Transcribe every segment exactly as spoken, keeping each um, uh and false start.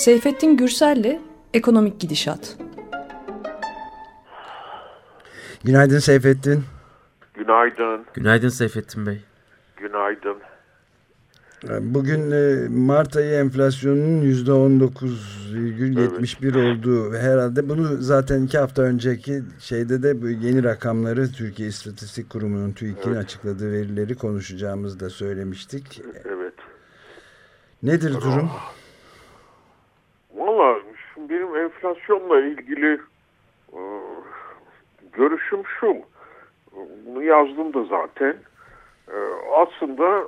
Seyfettin Gürsel'le Ekonomik Gidişat. Günaydın Seyfettin. Günaydın. Günaydın Seyfettin Bey. Günaydın. Bugün Mart ayı enflasyonunun yüzde on dokuz virgül yetmiş bir evet. olduğu herhalde bunu zaten iki hafta önceki şeyde de yeni rakamları Türkiye İstatistik Kurumu'nun TÜİK'in evet. açıkladığı verileri konuşacağımızı da söylemiştik. Evet. Nedir Aa. durum? Valla benim enflasyonla ilgili e, görüşüm şu. Bunu yazdım da zaten. E, aslında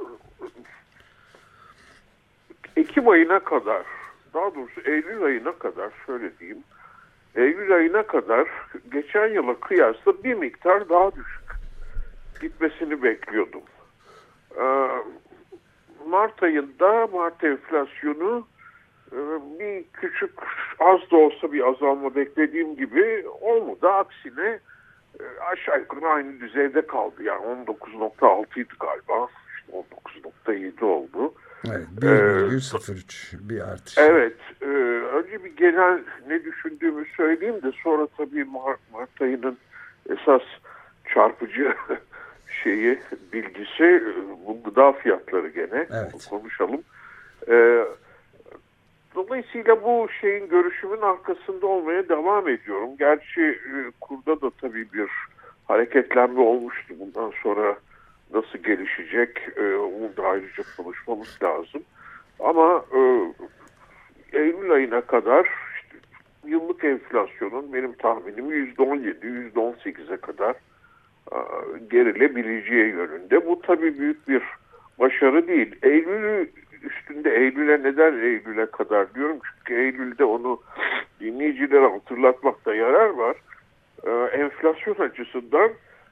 Ekim ayına kadar, daha doğrusu Eylül ayına kadar şöyle diyeyim. Eylül ayına kadar geçen yıla kıyasla bir miktar daha düşük gitmesini bekliyordum. E, Mart ayında Mart enflasyonu e, bir küçük, az da olsa bir azalma beklediğim gibi olmadı. Aksine e, aşağı yukarı aynı düzeyde kaldı. Yani on dokuz nokta altı idi galiba. İşte on dokuz nokta yedi oldu. Evet, bir virgül sıfır üç ee, bir artış. Evet. E, önce bir genel ne düşündüğümü söyleyeyim de sonra tabii Mart, Mart ayının esas çarpıcı şeyi, bilgisi bu gıda fiyatları gene. Evet. Konuşalım. E, dolayısıyla bu şeyin görüşümün arkasında olmaya devam ediyorum. Gerçi e, kurda da tabii bir hareketlenme olmuştu. Bundan sonra nasıl gelişecek e, onu da ayrıca konuşmamız lazım. Ama e, Eylül ayına kadar işte, yıllık enflasyonun benim tahminim yüzde on yedi yüzde on sekize kadar e, gerilebileceği yönünde. Bu tabii büyük bir başarı değil. Eylül üstünde Eylül'e neden Eylül'e kadar diyorum? Çünkü Eylül'de onu dinleyicilere hatırlatmakta yarar var. E, enflasyon açısından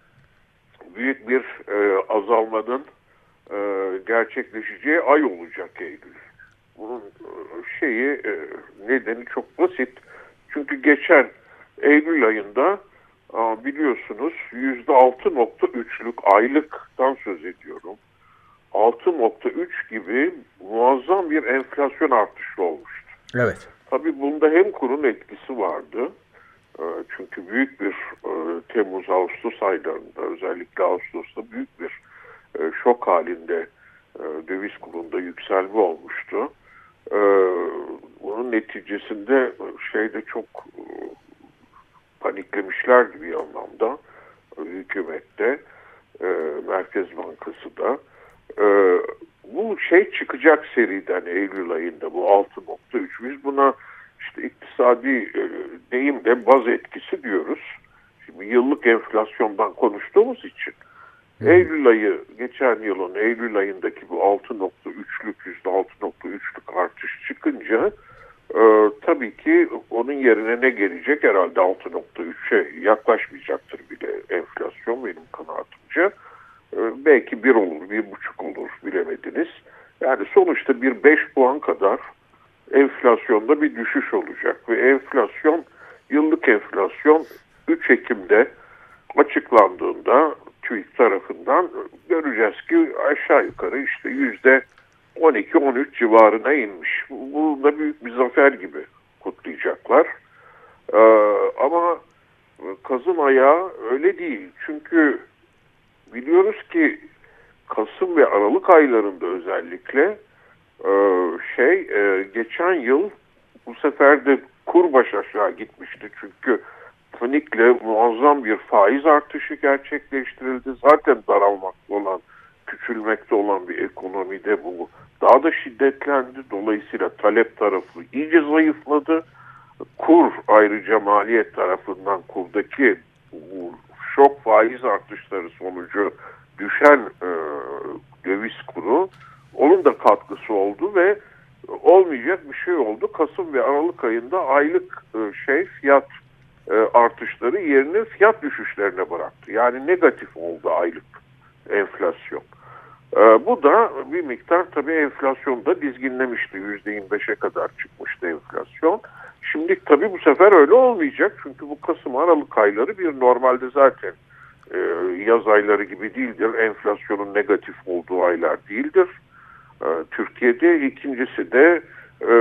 büyük bir e, azalmanın e, gerçekleşeceği ay olacak Eylül. Bunun e, şeyi e, nedeni çok basit. Çünkü geçen Eylül ayında e, biliyorsunuz yüzde altı nokta üçlük aylıktan söz ediyorum. altı nokta üç gibi muazzam bir enflasyon artışı olmuştu. Evet. Tabii bunda hem kurun etkisi vardı. Çünkü büyük bir Temmuz-Ağustos aylarında, özellikle Ağustos'ta büyük bir şok halinde döviz kurunda yükselme olmuştu. Bunun neticesinde şeyde çok paniklemişlerdi bir anlamda. Hükümette, Merkez Bankası da. Bu şey çıkacak seriden Eylül ayında, bu altı nokta üç. Biz buna İşte iktisadi e, deyimle baz etkisi diyoruz. Şimdi yıllık enflasyondan konuştuğumuz için hmm. Eylül ayı, geçen yılın Eylül ayındaki bu altı nokta üçlük, yüzde altı nokta üçlük artış çıkınca e, tabii ki onun yerine ne gelecek? Herhalde altı nokta üçe yaklaşmayacaktır bile enflasyon benim kanaatimce. E, belki bir olur, bir buçuk olur, bilemediniz. Yani sonuçta bir beş puan kadar enflasyonda bir düşüş olacak ve enflasyon, yıllık enflasyon üç Ekim'de açıklandığında TÜİK tarafından göreceğiz ki aşağı yukarı işte yüzde on iki on üç civarına inmiş. Bunu da büyük bir zafer gibi kutlayacaklar. Ee, ama Kasım ayağı öyle değil. Çünkü biliyoruz ki Kasım ve Aralık aylarında özellikle şey geçen yıl bu sefer de kur baş aşağı gitmişti. Çünkü panikle muazzam bir faiz artışı gerçekleştirildi. Zaten daralmakta olan, küçülmekte olan bir ekonomide bu daha da şiddetlendi. Dolayısıyla talep tarafı iyice zayıfladı. Kur ayrıca maliyet tarafından kurdaki bu şok faiz artışları sonucu düşen e, döviz kuru onun da katkısı oldu ve olmayacak bir şey oldu. Kasım ve Aralık ayında aylık e, şey fiyat e, artışları yerini fiyat düşüşlerine bıraktı. Yani negatif oldu aylık enflasyon. E, bu da bir miktar tabii enflasyonda dizginlemişti. yüzde yirmi beşe kadar çıkmıştı enflasyon. Şimdi tabii bu sefer öyle olmayacak. Çünkü bu Kasım Aralık ayları bir normalde zaten e, yaz ayları gibi değildir. Enflasyonun negatif olduğu aylar değildir. Türkiye'de, ikincisi de e,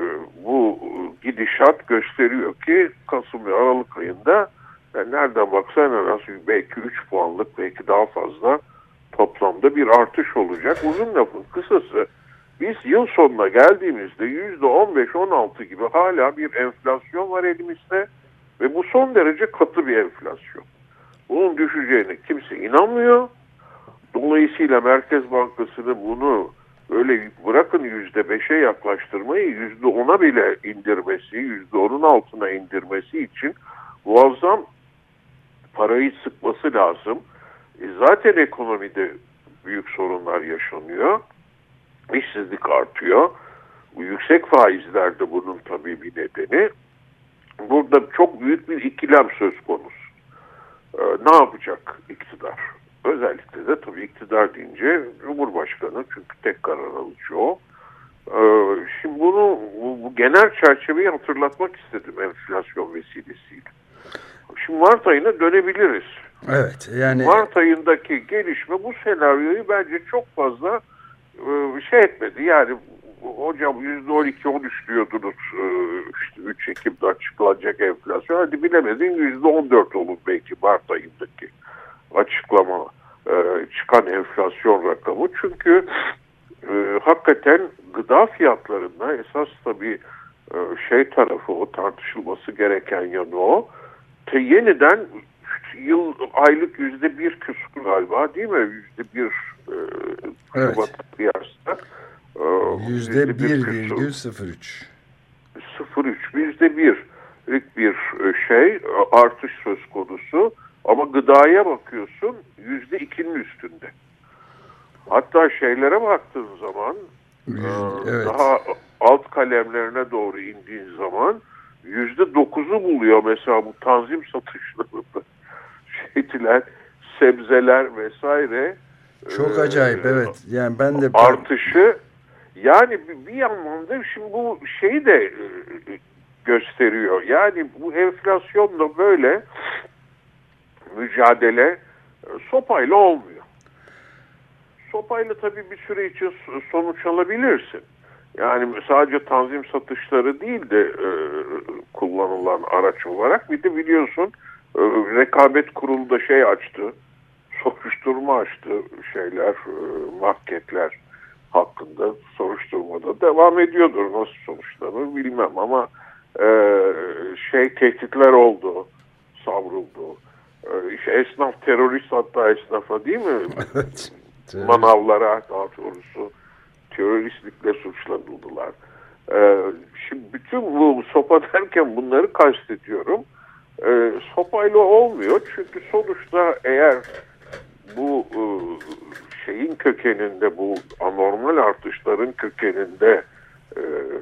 bu gidişat gösteriyor ki Kasım ve Aralık ayında yani nereden baksan en az belki üç puanlık belki daha fazla toplamda bir artış olacak. Uzun lafın kısası biz yıl sonuna geldiğimizde yüzde on beş on altı gibi hala bir enflasyon var elimizde ve bu son derece katı bir enflasyon. Bunun düşeceğine kimse inanmıyor. Dolayısıyla Merkez Bankası'nı bunu öyle bırakın yüzde beşe yaklaştırmayı yüzde ona bile indirmesi, yüzde onun altına indirmesi için muazzam parayı sıkması lazım. E zaten ekonomide büyük sorunlar yaşanıyor. İşsizlik artıyor. Bu yüksek faizler de bunun tabii bir nedeni. Burada çok büyük bir ikilem söz konusu. Ee, ne yapacak iktidar? Özellikle de tabii iktidar deyince Cumhurbaşkanı, çünkü tek karar alıcı o. Ee, şimdi bunu bu, bu genel çerçeveyi hatırlatmak istedim enflasyon vesilesiyle. Şimdi Mart ayına dönebiliriz. Evet, yani Mart ayındaki gelişme bu senaryoyu bence çok fazla e, şey etmedi. Yani hocam yüzde on iki on üç diyordunuz, e, işte üç Ekim'de açıklanacak enflasyon. Hadi bilemedin yüzde on dört olur belki Mart ayındaki açıklama, e, çıkan enflasyon rakamı. Çünkü e, hakikaten gıda fiyatlarında esas tabii e, şey tarafı, o tartışılması gereken yanı o. Te yeniden yıl aylık yüzde bir küsur galiba değil mi? Yüzde bir e, Şubat kıyasla. Yüzde bir virgül sıfır üç. Sıfır üç yüzde birlik bir şey artış söz konusu. Ama gıdaya bakıyorsun yüzde ikinin üstünde. Hatta şeylere baktığın zaman evet. daha alt kalemlerine doğru indiğin zaman yüzde dokuzu buluyor mesela bu tanzim satışlarında. Şeydiler, sebzeler vesaire. Çok acayip, evet. Yani ben de artışı, yani bir, bir anlamda şimdi bu şeyi de gösteriyor. Yani bu enflasyonla böyle mücadele sopayla olmuyor. Sopayla tabii bir süre için sonuç alabilirsin. Yani sadece tanzim satışları değil de e, kullanılan araç olarak bir de biliyorsun e, rekabet kurulu da şey açtı, soruşturma açtı şeyler, e, marketler hakkında soruşturmada devam ediyordur. Nasıl sonuçlanır bilmem ama e, şey tehditler oldu, savruldu. E, işte esnaf terörist, hatta esnafa değil mi? Evet. Manavlara daha doğrusu teröristlikle suçlanıldılar. Ee, şimdi bütün bu sopa derken bunları kastediyorum. Ee, sopayla olmuyor çünkü sonuçta eğer bu e, şeyin kökeninde, bu anormal artışların kökeninde e,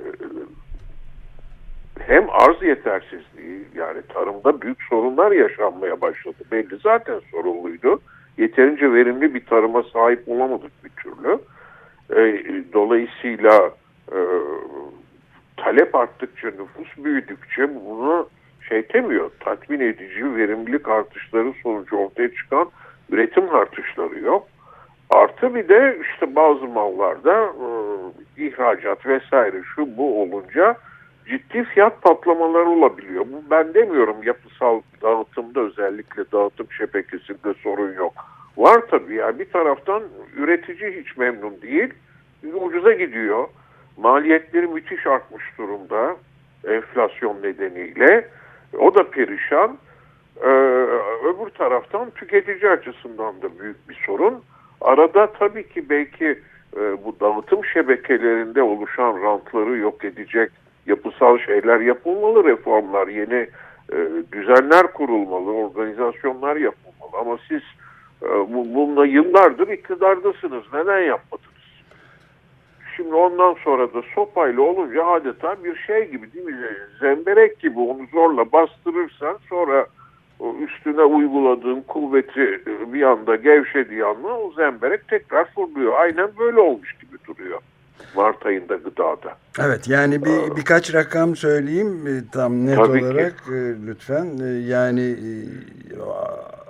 hem arz yetersizliği, yani tarımda büyük sorunlar yaşanmaya başladı. Belli zaten sorunluydu. Yeterince verimli bir tarıma sahip olamadık bir türlü. E, dolayısıyla e, talep arttıkça, nüfus büyüdükçe bunu şey demiyor, tatmin edici verimlilik artışları sonucu ortaya çıkan üretim artışları yok. Artı bir de işte bazı mallarda e, ihracat vesaire şu bu olunca ciddi fiyat patlamaları olabiliyor. Bu ben demiyorum, yapısal dağıtımda özellikle dağıtım şebekesinde sorun yok. Var tabii, yani bir taraftan üretici hiç memnun değil. Ucuza gidiyor. Maliyetleri müthiş artmış durumda enflasyon nedeniyle. O da perişan. Ee, öbür taraftan tüketici açısından da büyük bir sorun. Arada tabii ki belki e, bu dağıtım şebekelerinde oluşan rantları yok edecek yapısal şeyler yapılmalı, reformlar, yeni e, düzenler kurulmalı, organizasyonlar yapılmalı. Ama siz e, bu, bununla yıllardır iktidardasınız. Neden yapmadınız? Şimdi ondan sonra da sopayla olunca adeta bir şey gibi değil mi? Zemberek gibi onu zorla bastırırsan sonra üstüne uyguladığın kuvveti bir anda gevşediği anda o zemberek tekrar fırlıyor. Aynen böyle olmuş gibi duruyor Mart ayında gıdada. Evet, yani bir birkaç rakam söyleyeyim tam net Tabii olarak ki. lütfen. Yani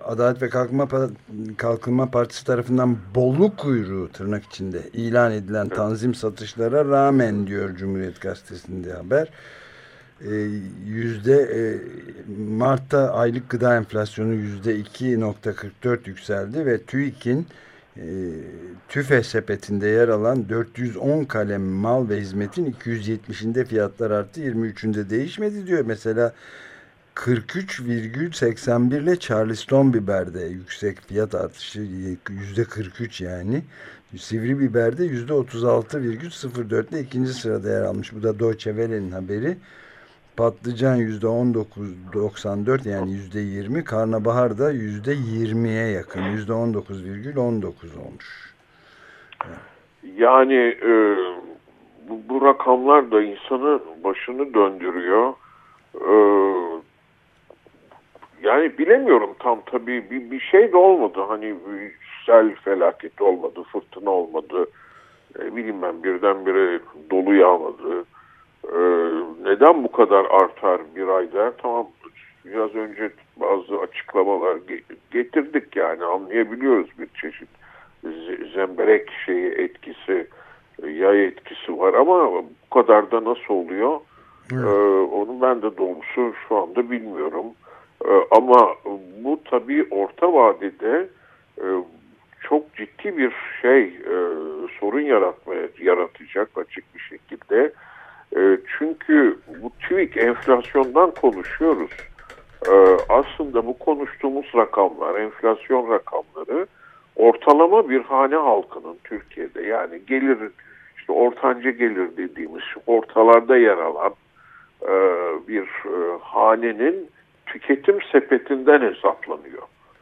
Adalet ve Kalkınma, Kalkınma Partisi tarafından bolluk kuyruğu tırnak içinde ilan edilen tanzim satışlara rağmen diyor Cumhuriyet Gazetesi'nde haber. E, yüzde e, Mart'ta aylık gıda enflasyonu yüzde iki nokta kırk dört yükseldi ve TÜİK'in e, TÜFE sepetinde yer alan dört yüz on kalem mal ve hizmetin iki yüz yetmişinde fiyatlar arttı, yirmi üçünde değişmedi diyor. Mesela kırk üç virgül seksen bir ile Charleston biberde yüksek fiyat artışı yüzde kırk üç yani. Sivri biberde yüzde otuz altı virgül sıfır dört ile ikinci sırada yer almış. Bu da Deutsche Welle'nin haberi. Patlıcan yüzde on dokuz virgül doksan dört yani yüzde yirmi. Karnabahar da yüzde yirmiye yakın. yüzde on dokuz virgül on dokuz olmuş. Yani e, bu, bu rakamlar da insanın başını döndürüyor. E, yani bilemiyorum tam tabii bir, bir şey de olmadı. Hani sel felaketi olmadı, fırtına olmadı. E, bileyim ben birdenbire dolu yağmadı. Ee, neden bu kadar artar bir ayda? Tamam, biraz önce bazı açıklamalar getirdik, yani anlayabiliyoruz, bir çeşit zemberek şeyi etkisi, yay etkisi var ama bu kadar da nasıl oluyor? Ee, onu ben de doğrusu şu anda bilmiyorum. Ee, ama bu tabii orta vadede e, çok ciddi bir şey e, sorun yaratmaya yaratacak açık bir şekilde. Çünkü bu TÜİK enflasyondan konuşuyoruz. Aslında bu konuştuğumuz rakamlar, enflasyon rakamları ortalama bir hane halkının Türkiye'de, yani gelir, işte ortanca gelir dediğimiz ortalarda yer alan bir hanenin tüketim sepetinden hesaplanıyor.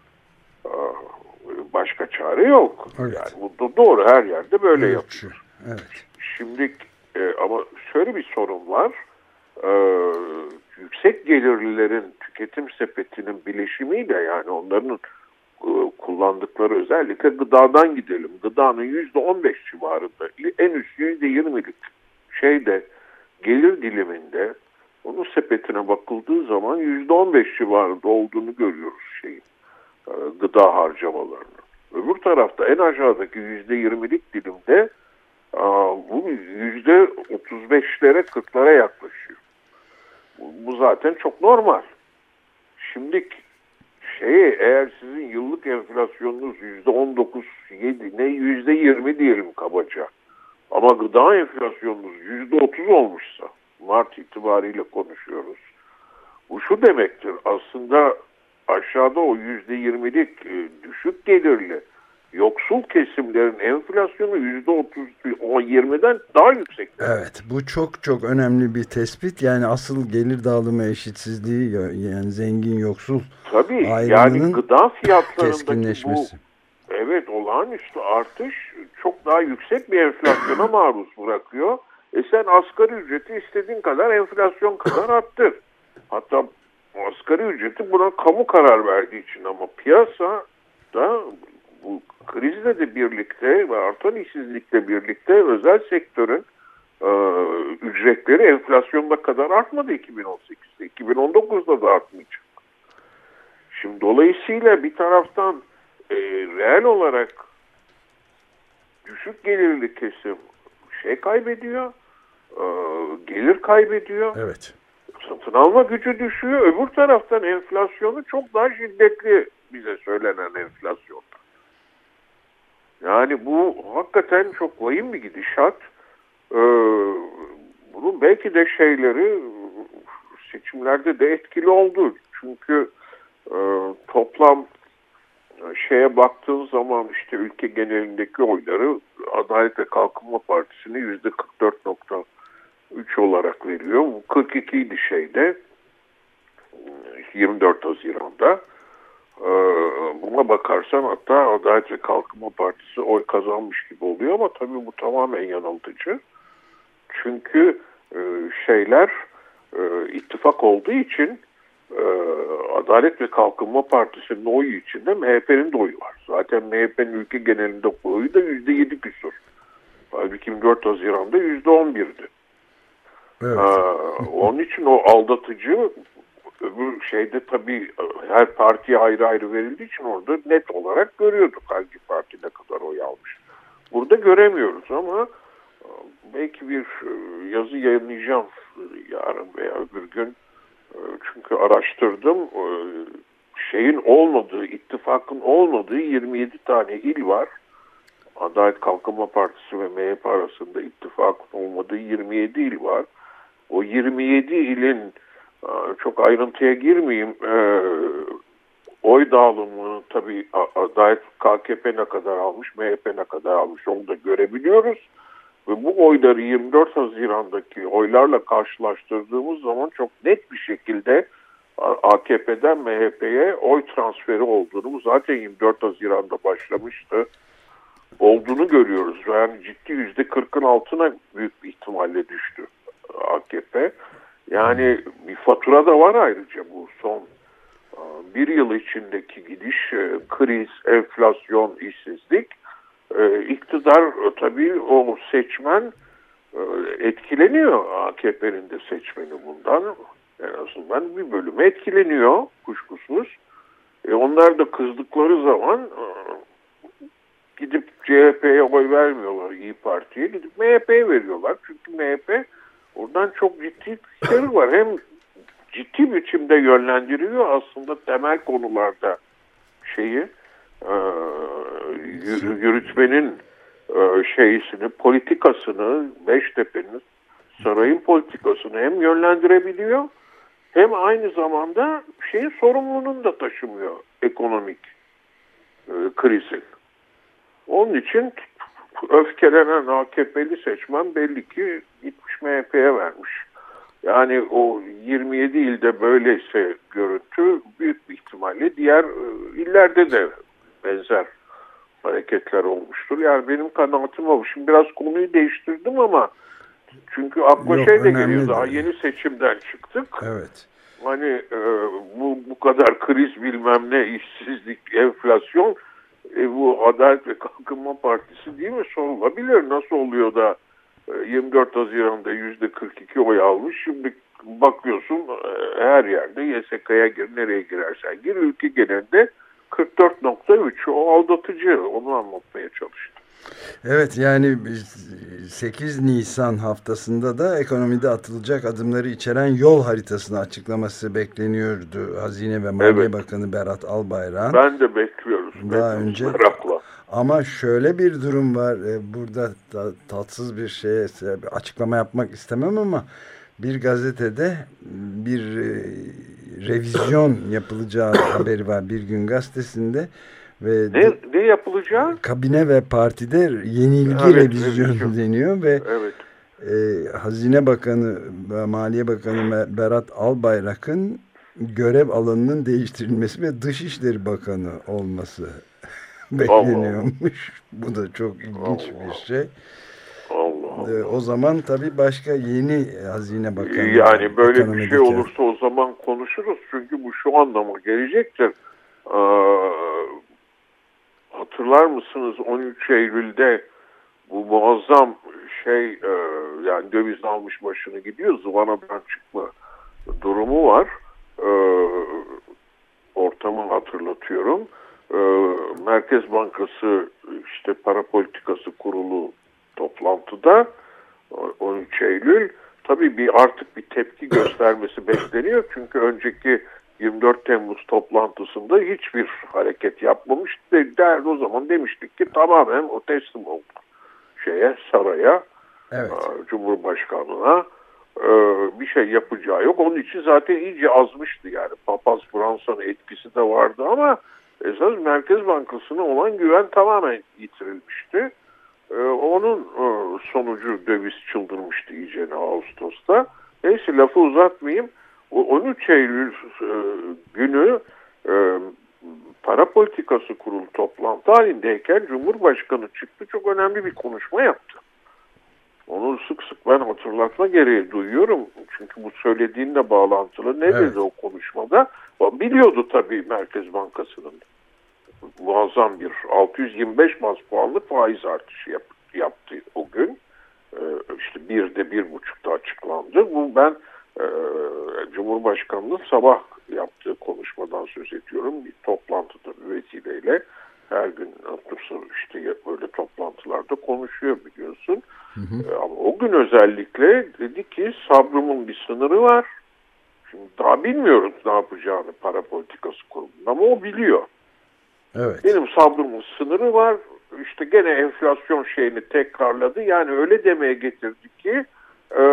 Başka çare yok. Evet. Yani bu doğru, her yerde böyle evet. yapıyor. Evet. Şimdi Ee, ama şöyle bir sorun var. Ee, yüksek gelirlilerin tüketim sepetinin bileşimiyle, yani onların e, kullandıkları, özellikle gıdadan gidelim. Gıdanın yüzde on beş civarında, en üst yüzde yirmilik şeyde, gelir diliminde, onun sepetine bakıldığı zaman yüzde on beş civarında olduğunu görüyoruz şeyin, e, gıda harcamalarının. Öbür tarafta en aşağıdaki yüzde yirmilik dilimde bu yüzde otuz beşlere kırklara yaklaşıyor. Bu, bu zaten çok normal. Şimdi şey, eğer sizin yıllık enflasyonunuz yüzde on dokuz yedi, ne yüzde yirmi diyelim kabaca, ama gıda enflasyonunuz yüzde otuz olmuşsa, Mart itibariyle konuşuyoruz. Bu şu demektir: aslında aşağıda o yüzde yirmilik düşük gelirli yoksul kesimlerin enflasyonu yüzde otuz, yirmiden daha yüksek. Evet, bu çok çok önemli bir tespit. Yani asıl gelir dağılımı eşitsizliği, yani zengin yoksul Tabii, ayrımının yani gıda fiyatlarındaki keskinleşmesi. Bu, evet, olağanüstü artış çok daha yüksek bir enflasyona maruz bırakıyor. E sen asgari ücreti istediğin kadar enflasyon kadar arttır. Hatta asgari ücreti buna kamu karar verdiği için, ama piyasa da bu krizle de birlikte ve artan işsizlikle birlikte özel sektörün e, ücretleri enflasyonda kadar artmadı iki bin on sekizde. iki bin on dokuzda da artmayacak. Şimdi dolayısıyla bir taraftan e, reel olarak düşük gelirli kesim şey kaybediyor, e, gelir kaybediyor. Evet. Satın alma gücü düşüyor. Öbür taraftan enflasyonu çok daha şiddetli, bize söylenen enflasyon. Yani bu hakikaten çok vahim bir gidişat. Ee, bunun belki de şeyleri seçimlerde de etkili oldu. Çünkü e, toplam şeye baktığın zaman işte ülke genelindeki oyları Adalet ve Kalkınma Partisi'ne yüzde kırk dört nokta üç olarak veriyor. Bu kırk iki idi şeyde, yirmi dört Haziran'da. Buna bakarsan hatta Adalet ve Kalkınma Partisi oy kazanmış gibi oluyor, ama tabii bu tamamen yanıltıcı. Çünkü şeyler ittifak olduğu için Adalet ve Kalkınma Partisi'nin oyu içinde M H P'nin de oyu var. Zaten M H P'nin ülke genelinde oyu da yüzde yedi küsur. Halbuki yirmi dört Haziran'da yüzde on birdi. Evet. Onun için o aldatıcı öbür şeyde tabii her partiye ayrı ayrı verildiği için orada net olarak görüyorduk hangi parti ne kadar oy almış. Burada göremiyoruz ama belki bir yazı yayınlayacağım yarın veya öbür gün. Çünkü araştırdım. Şeyin olmadığı, ittifakın olmadığı yirmi yedi tane il var. Adalet Kalkınma Partisi ve M H P arasında ittifakın olmadığı yirmi yedi il var. O yirmi yedi ilin, çok ayrıntıya girmeyeyim, oy dağılımını tabii Adalet K K P ne kadar almış, M H P ne kadar almış onu da görebiliyoruz. Ve bu oyları yirmi dört Haziran'daki oylarla karşılaştırdığımız zaman çok net bir şekilde A K P'den M H P'ye oy transferi olduğunu, zaten yirmi dört Haziran'da başlamıştı, olduğunu görüyoruz. Yani ciddi yüzde kırkın altına büyük bir ihtimalle düştü A K P. Yani bir fatura da var ayrıca bu son bir yıl içindeki gidiş, kriz, enflasyon, işsizlik. İktidar tabii o seçmen etkileniyor. A K P'nin de seçmeni bundan. En azından bir bölümü etkileniyor kuşkusuz. E onlar da kızdıkları zaman gidip C H P'ye oy vermiyorlar, İYİ Parti'ye gidip M H P'ye veriyorlar. Çünkü M H P oradan çok ciddi güçleri var. Hem ciddi biçimde yönlendiriyor aslında temel konularda şeyi, e, yürütmenin e, şeysini, politikasını, Beştepe'nin, sarayın politikasını hem yönlendirebiliyor hem aynı zamanda şeyin sorumluluğunu da taşımıyor ekonomik e, krizin. Onun için öfkelenen A K P'li seçmen belli ki gitmiş M H P'ye vermiş. Yani o yirmi yedi ilde böyleyse görüntü, büyük bir ihtimalle diğer illerde de benzer hareketler olmuştur. Yani benim kanaatim o. Şimdi biraz konuyu değiştirdim ama çünkü akla Yok, şey de geliyor. Daha değil. yeni seçimden çıktık. Evet. Hani e, bu bu kadar kriz, bilmem ne, işsizlik, enflasyon, e, bu Adalet ve Kalkınma Partisi değil mi? Sorulabilir. Nasıl oluyor da e, yirmi dört Haziran'da yüzde kırk iki oy almış. Şimdi bakıyorsun e, her yerde Y S K'ya gir, nereye girersen gir. Ülke genelinde kırk dört nokta üç, o aldatıcı. Onu anlatmaya çalıştım. Evet, yani sekiz Nisan haftasında da ekonomide atılacak adımları içeren yol haritasını açıklaması bekleniyordu Hazine ve Maliye evet. Bakanı Berat Albayrak'ın. Ben de bekliyoruz. Daha önce. Merakla. Ama şöyle bir durum var. Burada tatsız bir şeye açıklama yapmak istemem ama bir gazetede bir revizyon yapılacağı haberi var. Bir Gün Gazetesi'nde. Ve ne, ne yapılacağı? Kabine ve partide yenilgi evet, revizyon, revizyon deniyor ve evet. e, Hazine Bakanı ve Maliye Bakanı Berat Albayrak'ın görev alanının değiştirilmesi ve Dışişleri Bakanı olması bekleniyormuş. Bu da çok ilginç Allah. bir şey. Allah Allah. E, o zaman tabii başka yeni Hazine Bakanı. Yani böyle bir şey olursa o zaman konuşuruz. Çünkü bu şu anlama gelecektir. Ee, Hatırlar mısınız on üç Eylül'de bu muazzam şey e, yani döviz almış başını gidiyor, zıvanadan çıkma durumu var. E, ortamı hatırlatıyorum. E, Merkez Bankası işte Para Politikası Kurulu toplantıda on üç Eylül tabii bir artık bir tepki göstermesi bekleniyor. Çünkü önceki yirmi dört Temmuz toplantısında hiçbir hareket yapmamış. Der, o zaman demiştik ki tamamen o teslim oldu şeye, saraya, evet. Cumhurbaşkanlığına e, bir şey yapacağı yok. Onun için zaten iyice azmıştı yani. Papaz Fransa'nın etkisi de vardı ama esas Merkez Bankası'na olan güven tamamen yitirilmişti. E, onun e, sonucu döviz çıldırmıştı iyice Ağustos'ta. Neyse lafı uzatmayayım. on üç Eylül e, günü e, Para Politikası Kurulu toplantı halindeyken Cumhurbaşkanı çıktı, çok önemli bir konuşma yaptı. Onu sık sık ben hatırlatma gereği duyuyorum. Çünkü bu söylediğinle bağlantılı. Ne evet. dedi o konuşmada? O biliyordu tabii Merkez Bankası'nın muazzam bir altı yüz yirmi beş baz puanlık faiz artışı yap, yaptı o gün. E, işte birde bir buçukta açıklandı. Bu ben e, Cumhurbaşkanı'nın sabah yaptığı konuşmadan söz ediyorum. Bir toplantıda bir vesileyle her gün işte böyle toplantılarda konuşuyor biliyorsun. Hı hı. Ama o gün özellikle dedi ki sabrımın bir sınırı var. Şimdi daha bilmiyoruz ne yapacağını para politikası kurumunda ama o biliyor. Evet. Benim sabrımın sınırı var. İşte gene enflasyon şeyini tekrarladı. Yani öyle demeye getirdi ki e,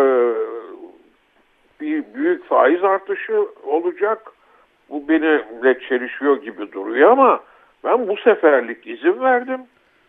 bir büyük faiz artışı olacak. Bu benimle çelişiyor gibi duruyor ama ben bu seferlik izin verdim.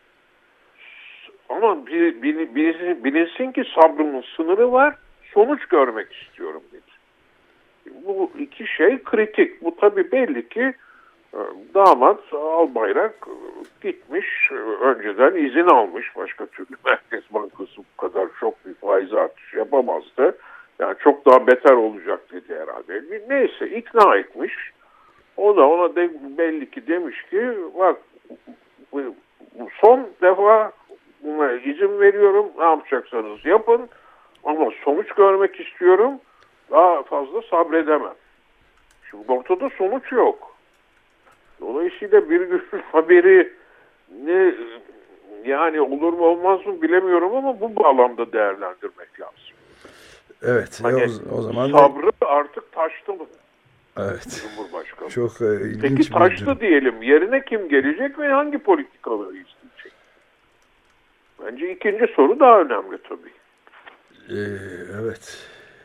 Ama bil, bil, bilinsin, bilinsin ki sabrımın sınırı var. Sonuç görmek istiyorum dedi. Bu iki şey kritik. Bu tabii belli ki damat Albayrak gitmiş, önceden izin almış. Başka türlü Merkez Bankası bu kadar çok bir faiz artışı yapamazdı. Yani çok daha beter olacak dedi herhalde. Neyse ikna etmiş. O da ona de, belli ki demiş ki bak bu son defa buna izin veriyorum. Ne yapacaksanız yapın. Ama sonuç görmek istiyorum. Daha fazla sabredemem. Şimdi ortada sonuç yok. Dolayısıyla bir gün haberi ne yani olur mu olmaz mı bilemiyorum ama bu bağlamda değerlendirmek lazım. Evet. Hani o, o zaman sabrı da... artık taştı mı? Evet. Cumhurbaşkanı. Çok e, ilginç. Peki taştı diyelim. Yerine kim gelecek ve hangi politikaları isteyecek? Bence ikinci soru daha önemli tabii. Ee, evet.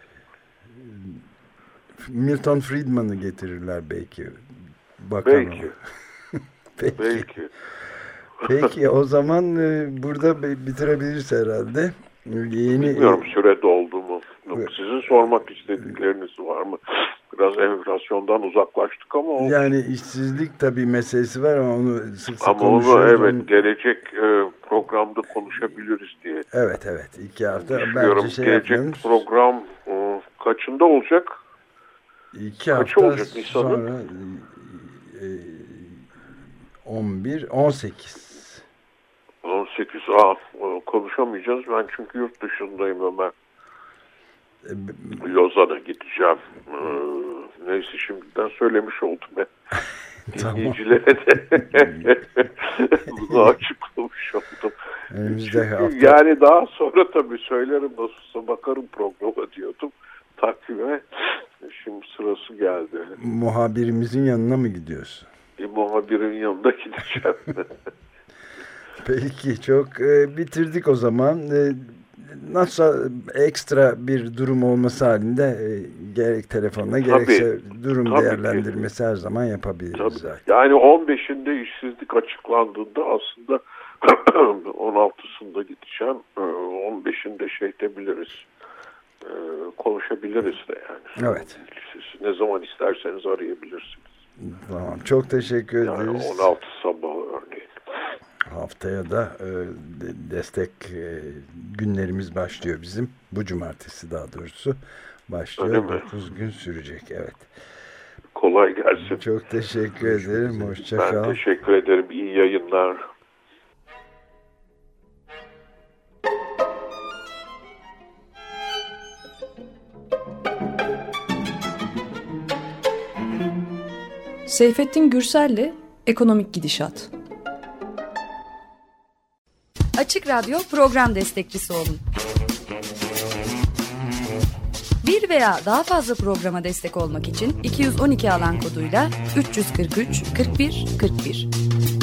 Milton Friedman'ı getirirler belki. Bakalım. Belki. Peki. Belki. Peki o zaman e, burada bitirebiliriz herhalde. Yeni, Bilmiyorum süre doldu mu? Sizin sormak istedikleriniz var mı? Biraz enflasyondan uzaklaştık ama o... Yani işsizlik tabii meselesi var ama onu sık sık ama konuşuyoruz. Ama evet onu... gelecek e, programda konuşabiliriz diye. Evet evet iki hafta bence şey gelecek yapalım. Program e, kaçında olacak? İki hafta olacak, sonra e, on bir on sekiz on sekiz Aa, konuşamayacağız. Ben çünkü yurt dışındayım Ömer. Lozan'a gideceğim. Ee, neyse şimdiden söylemiş oldum ben. Dinleyicilere de bunu açıklamış oldum. Hafta... Yani daha sonra tabii söylerim nasılsa bakarım programa diyordum. Takvime şimdi sırası geldi. Muhabirimizin yanına mı gidiyorsun? Bir muhabirin yanına gideceğim. Peki çok e, bitirdik o zaman. E, nasıl ekstra bir durum olması halinde e, gerek telefonla gerekse durum tabii değerlendirmesi ki. Her zaman yapabiliriz tabii. Zaten. Yani on beşinde işsizlik açıklandığında aslında on altısında gideceğim. on beşinde şey edebiliriz. E, konuşabiliriz de yani. Evet. Siz ne zaman isterseniz arayabilirsiniz. Tamam. Çok teşekkür ederiz. Yani on altı sabahı örneğin. Haftaya da e, destek e, günlerimiz başlıyor bizim. Bu cumartesi daha doğrusu başlıyor. dokuz gün sürecek. Evet. Kolay gelsin. Çok teşekkür ederim. Hoşça kal. Ben teşekkür ederim. İyi yayınlar. Seyfettin Gürsel'le Ekonomik Gidişat. Açık Radyo program destekçisi olun. Bir veya daha fazla programa destek olmak için iki yüz on iki alan koduyla üç yüz kırk üç kırk bir kırk bir.